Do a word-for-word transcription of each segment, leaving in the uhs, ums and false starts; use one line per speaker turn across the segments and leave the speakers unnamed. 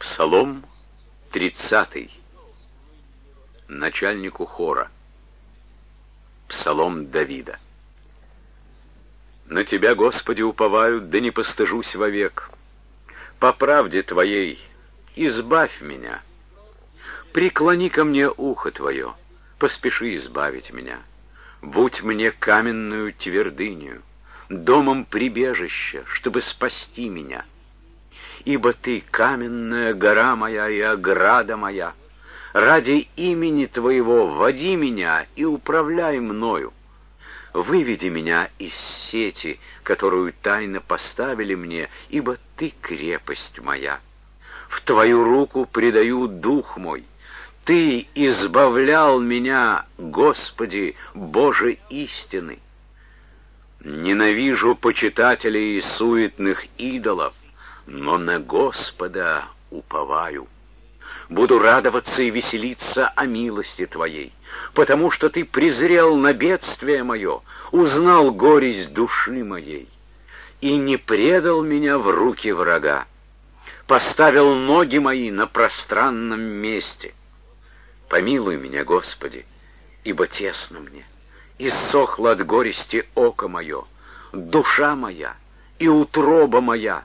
Псалом тридцатый. Начальнику хора. Псалом Давида. На Тебя, Господи, уповаю, да не постыжусь вовек. По правде Твоей избавь меня. Преклони ко мне ухо Твое, поспеши избавить меня. Будь мне каменную твердынью, домом прибежища, чтобы спасти меня. Ибо Ты каменная гора моя и ограда моя. Ради имени Твоего води меня и управляй мною. Выведи меня из сети, которую тайно поставили мне, ибо Ты крепость моя. В Твою руку предаю дух мой. Ты избавлял меня, Господи, Боже истины. Ненавижу почитателей суетных идолов, но на Господа уповаю. Буду радоваться и веселиться о милости Твоей, потому что Ты презрел на бедствие мое, узнал горесть души моей и не предал меня в руки врага, поставил ноги мои на пространном месте. Помилуй меня, Господи, ибо тесно мне, иссохло от горести око мое, душа моя и утроба моя.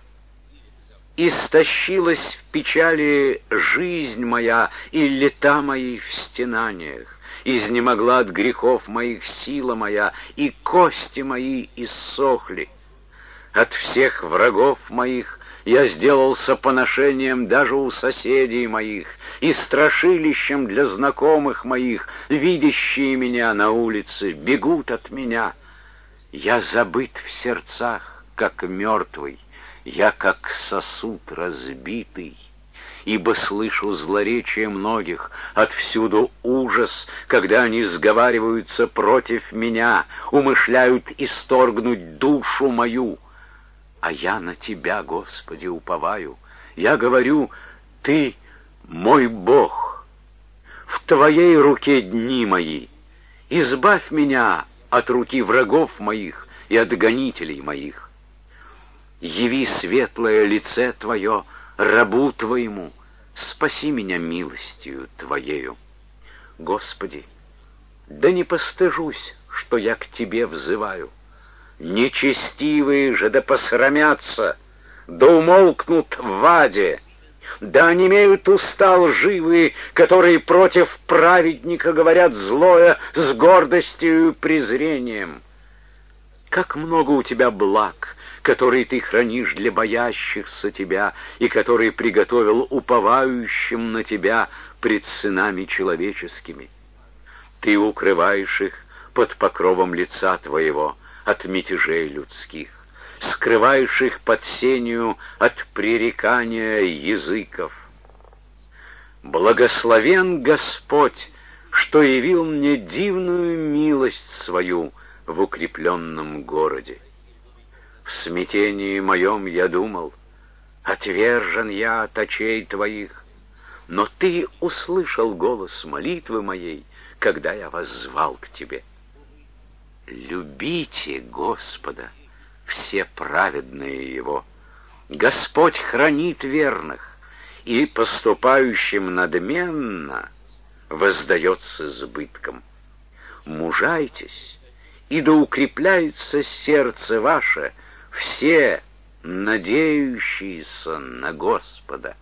Истощилась в печали жизнь моя, и лета мои в стенаниях. Изнемогла от грехов моих сила моя, и кости мои иссохли. От всех врагов моих я сделался поношением даже у соседей моих, и страшилищем для знакомых моих. Видящие меня на улице бегут от меня. Я забыт в сердцах, как мертвый. Я как сосуд разбитый, ибо слышу злоречие многих, отвсюду ужас, когда они сговариваются против меня, умышляют исторгнуть душу мою. А я на Тебя, Господи, уповаю. Я говорю: Ты мой Бог, в Твоей руке дни мои. Избавь меня от руки врагов моих и от гонителей моих. Яви светлое лице Твое рабу Твоему, спаси меня милостью Твоею. Господи, да не постыжусь, что я к Тебе взываю. Нечестивые же да посрамятся, да умолкнут в аде, да онемеют уста лживые, которые против праведника говорят злое с гордостью и презрением. Как много у Тебя благ, которые Ты хранишь для боящихся Тебя и которые приготовил уповающим на Тебя пред сынами человеческими. Ты укрываешь их под покровом лица Твоего от мятежей людских, скрываешь их под сенью от пререкания языков. Благословен Господь, что явил мне дивную милость свою в укрепленном городе. В смятении моем я думал: отвержен я от очей Твоих, но Ты услышал голос молитвы моей, когда я воззвал к Тебе. Любите Господа, все праведные Его. Господь хранит верных, и поступающим надменно воздает с избытком. Мужайтесь, и да укрепляется сердце ваше, все надеющиеся на Господа.